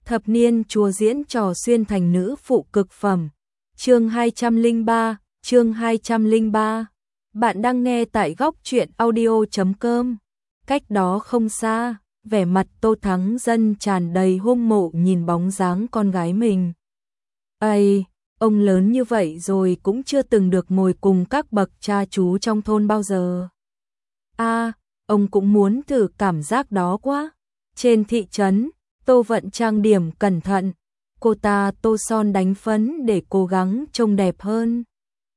Thập niên chùa diễn trò xuyên thành nữ phụ cực phẩm. Chương 203, chương 203. Bạn đang nghe tại góc truyện audio.com. Cách đó không xa, vẻ mặt Tô Thắng Dân tràn đầy hâm mộ nhìn bóng dáng con gái mình. Ây, ông lớn như vậy rồi cũng chưa từng được ngồi cùng các bậc cha chú trong thôn bao giờ. Ông cũng muốn thử cảm giác đó quá. Trên thị trấn, Tô Vận trang điểm cẩn thận, cô ta tô son đánh phấn để cố gắng trông đẹp hơn.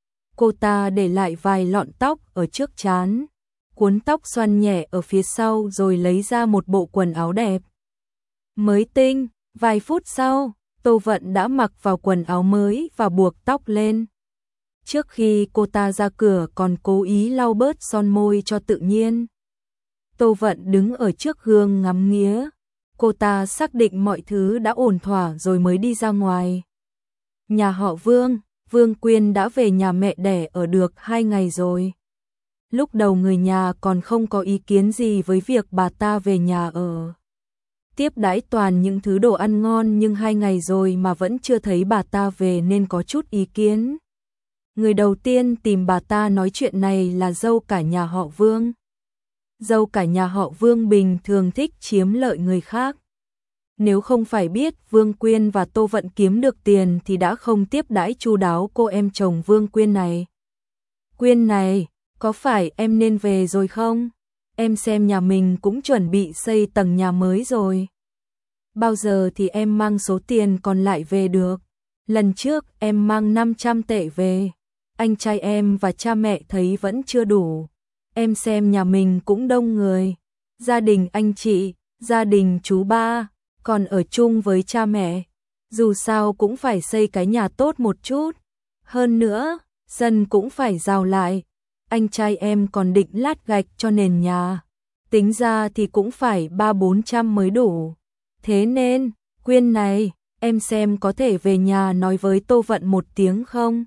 Cô ta để lại vài lọn tóc ở trước trán, cuốn tóc xoăn nhẹ ở phía sau rồi lấy ra một bộ quần áo đẹp. Mới tinh, vài phút sau, Tô Vận đã mặc vào quần áo mới và buộc tóc lên. Trước khi cô ta ra cửa còn cố ý lau bớt son môi cho tự nhiên. Tô Vận đứng ở trước gương ngắm nghía. Cô ta xác định mọi thứ đã ổn thỏa rồi mới đi ra ngoài. Nhà họ Vương, Vương Quyên đã về nhà mẹ đẻ ở được 2 ngày rồi. Lúc đầu người nhà còn không có ý kiến gì với việc bà ta về nhà ở. Tiếp đãi toàn những thứ đồ ăn ngon, nhưng 2 ngày rồi mà vẫn chưa thấy bà ta về nên có chút ý kiến. Người đầu tiên tìm bà ta nói chuyện này là dâu cả nhà họ Vương. Dâu cả nhà họ Vương bình thường thích chiếm lợi người khác. Nếu không phải biết Vương Quyên và Tô Vận kiếm được tiền thì đã không tiếp đãi chu đáo cô em chồng Vương Quyên này. Quyên này, có phải em nên về rồi không? Em xem nhà mình cũng chuẩn bị xây tầng nhà mới rồi. Bao giờ thì em mang số tiền còn lại về được? Lần trước em mang 500 tệ về. Anh trai em và cha mẹ thấy vẫn chưa đủ. Em xem nhà mình cũng đông người. Gia đình anh chị, gia đình chú ba, còn ở chung với cha mẹ. Dù sao cũng phải xây cái nhà tốt một chút. Hơn nữa, dân cũng phải giàu lại. Anh trai em còn định lát gạch cho nền nhà. Tính ra thì cũng phải 300-400 mới đủ. Thế nên, Quyên này, em xem có thể về nhà nói với Tô Vận một tiếng không?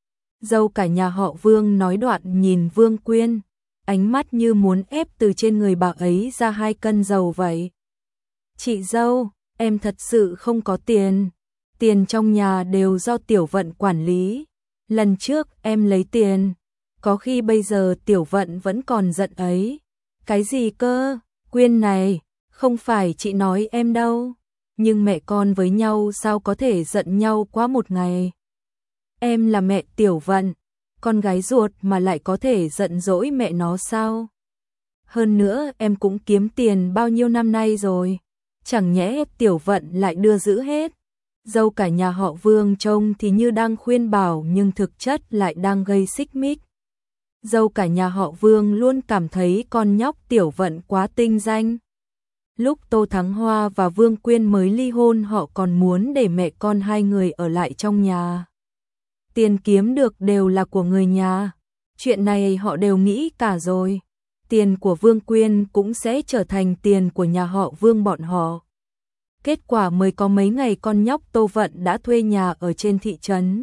Dâu cả nhà họ Vương nói đoạn nhìn Vương Quyên. Ánh mắt như muốn ép từ trên người bà ấy ra 2 cân dầu vậy. Chị dâu, em thật sự không có tiền. Tiền trong nhà đều do Tiểu Vận quản lý. Lần trước em lấy tiền. Có khi bây giờ Tiểu Vận vẫn còn giận ấy. Cái gì cơ? Quyên này, không phải chị nói em đâu. Nhưng mẹ con với nhau sao có thể giận nhau quá một ngày. Em là mẹ Tiểu Vận. Con gái ruột mà lại có thể giận dỗi mẹ nó sao? Hơn nữa em cũng kiếm tiền bao nhiêu năm nay rồi. Chẳng nhẽ Tiểu Vận lại đưa giữ hết. Dâu cả nhà họ Vương trông thì như đang khuyên bảo nhưng thực chất lại đang gây xích mích. Dâu cả nhà họ Vương luôn cảm thấy con nhóc Tiểu Vận quá tinh danh. Lúc Tô Thắng Hoa và Vương Quyên mới ly hôn họ còn muốn để mẹ con 2 người ở lại trong nhà. Tiền kiếm được đều là của người nhà. Chuyện này họ đều nghĩ cả rồi. Tiền của Vương Quyên cũng sẽ trở thành tiền của nhà họ Vương bọn họ. Kết quả mới có mấy ngày con nhóc Tô Vận đã thuê nhà ở trên thị trấn.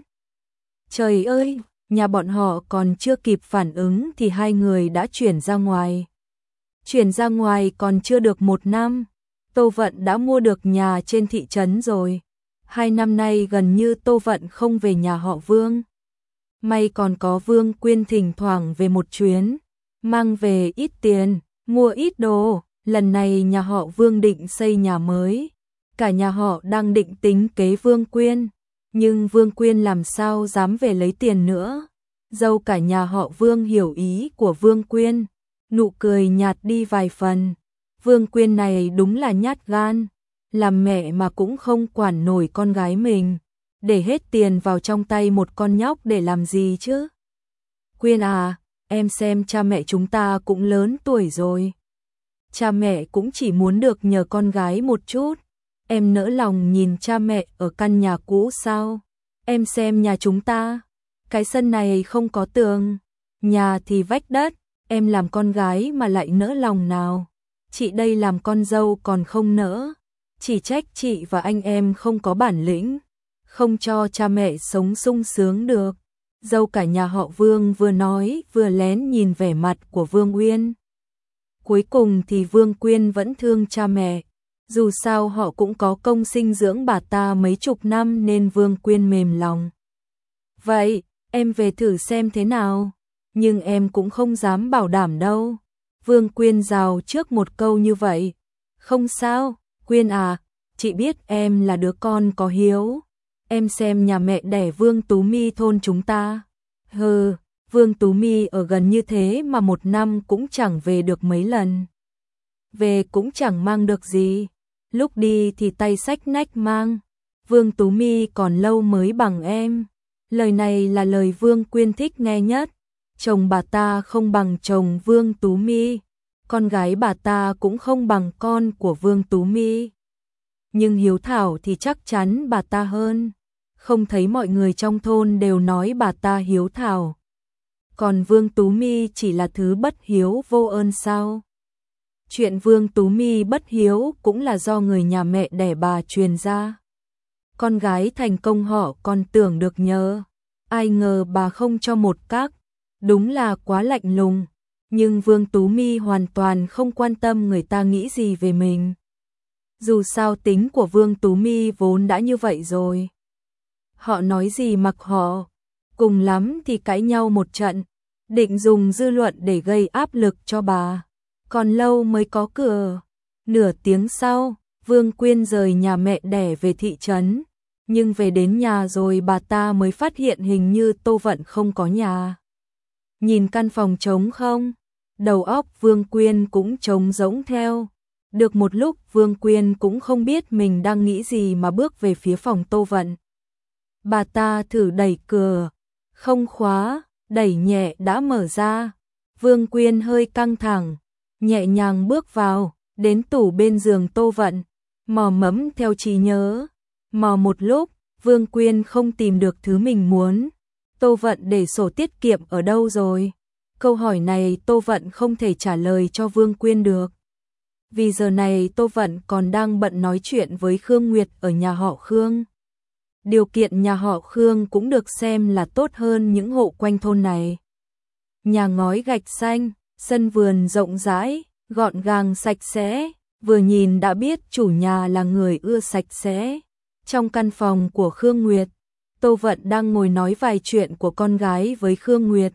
Trời ơi, nhà bọn họ còn chưa kịp phản ứng thì 2 người đã chuyển ra ngoài. Chuyển ra ngoài còn chưa được 1 năm, Tô Vận đã mua được nhà trên thị trấn rồi. 2 năm nay gần như Tô Vận không về nhà họ Vương. May còn có Vương Quyên thỉnh thoảng về một chuyến, mang về ít tiền, mua ít đồ. Lần này nhà họ Vương định xây nhà mới. Cả nhà họ đang định tính kế Vương Quyên. Nhưng Vương Quyên làm sao dám về lấy tiền nữa. Dâu cả nhà họ Vương hiểu ý của Vương Quyên. Nụ cười nhạt đi vài phần. Vương Quyên này đúng là nhát gan. Làm mẹ mà cũng không quản nổi con gái mình. Để hết tiền vào trong tay một con nhóc để làm gì chứ? Quyên à, em xem cha mẹ chúng ta cũng lớn tuổi rồi. Cha mẹ cũng chỉ muốn được nhờ con gái một chút. Em nỡ lòng nhìn cha mẹ ở căn nhà cũ sao? Em xem nhà chúng ta. Cái sân này không có tường. Nhà thì vách đất. Em làm con gái mà lại nỡ lòng nào? Chị đây làm con dâu còn không nỡ. Chỉ trách chị và anh em không có bản lĩnh, không cho cha mẹ sống sung sướng được. Dâu cả nhà họ Vương vừa nói vừa lén nhìn vẻ mặt của Vương Uyên. Cuối cùng thì Vương Quyên vẫn thương cha mẹ. Dù sao họ cũng có công sinh dưỡng bà ta mấy chục năm nên Vương Quyên mềm lòng. Vậy, em về thử xem thế nào, nhưng em cũng không dám bảo đảm đâu. Vương Quyên rào trước một câu như vậy. Không sao, Quyên à, chị biết em là đứa con có hiếu. Em xem nhà mẹ đẻ Vương Tú My thôn chúng ta. Vương Tú My ở gần như thế mà một năm cũng chẳng về được mấy lần. Về cũng chẳng mang được gì. Lúc đi thì tay xách nách mang. Vương Tú My còn lâu mới bằng em. Lời này là lời Vương Quyên thích nghe nhất. Chồng bà ta không bằng chồng Vương Tú My. Con gái bà ta cũng không bằng con của Vương Tú My. Nhưng hiếu thảo thì chắc chắn bà ta hơn. Không thấy mọi người trong thôn đều nói bà ta hiếu thảo. Còn Vương Tú My chỉ là thứ bất hiếu vô ơn sao? Chuyện Vương Tú My bất hiếu cũng là do người nhà mẹ đẻ bà truyền ra. Con gái thành công họ còn tưởng được nhớ. Ai ngờ bà không cho một các. Đúng là quá lạnh lùng. Nhưng Vương Tú My hoàn toàn không quan tâm người ta nghĩ gì về mình. Dù sao tính của Vương Tú My vốn đã như vậy rồi. Họ nói gì mặc họ. Cùng lắm thì cãi nhau một trận. Định dùng dư luận để gây áp lực cho bà. Còn lâu mới có cửa. Nửa tiếng sau, Vương Quyên rời nhà mẹ đẻ về thị trấn. Nhưng về đến nhà rồi bà ta mới phát hiện hình như Tô Vận không có nhà. Nhìn căn phòng trống không, đầu óc Vương Quyên cũng trống rỗng theo. Được một lúc Vương Quyên cũng không biết mình đang nghĩ gì mà bước về phía phòng Tô Vận. Bà ta thử đẩy cửa, không khóa, đẩy nhẹ đã mở ra. Vương Quyên hơi căng thẳng, nhẹ nhàng bước vào, đến tủ bên giường Tô Vận, mò mẫm theo trí nhớ. Mò một lúc, Vương Quyên không tìm được thứ mình muốn. Tô Vận để sổ tiết kiệm ở đâu rồi? Câu hỏi này Tô Vận không thể trả lời cho Vương Quyên được. Vì giờ này Tô Vận còn đang bận nói chuyện với Khương Nguyệt ở nhà họ Khương. Điều kiện nhà họ Khương cũng được xem là tốt hơn những hộ quanh thôn này. Nhà ngói gạch xanh, sân vườn rộng rãi, gọn gàng sạch sẽ, vừa nhìn đã biết chủ nhà là người ưa sạch sẽ. Trong căn phòng của Khương Nguyệt, Tô Vận đang ngồi nói vài chuyện của con gái với Khương Nguyệt.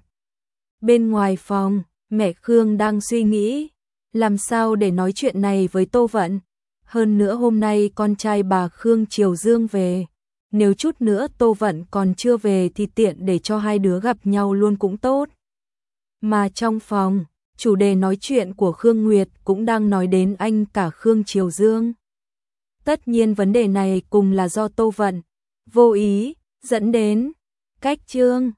Bên ngoài phòng, mẹ Khương đang suy nghĩ, làm sao để nói chuyện này với Tô Vận. Hơn nữa hôm nay con trai bà Khương Triều Dương về. Nếu chút nữa Tô Vận còn chưa về thì tiện để cho hai đứa gặp nhau luôn cũng tốt. Mà trong phòng, chủ đề nói chuyện của Khương Nguyệt cũng đang nói đến anh cả Khương Triều Dương. Tất nhiên vấn đề này cùng là do Tô Vận vô ý dẫn đến. Cách chương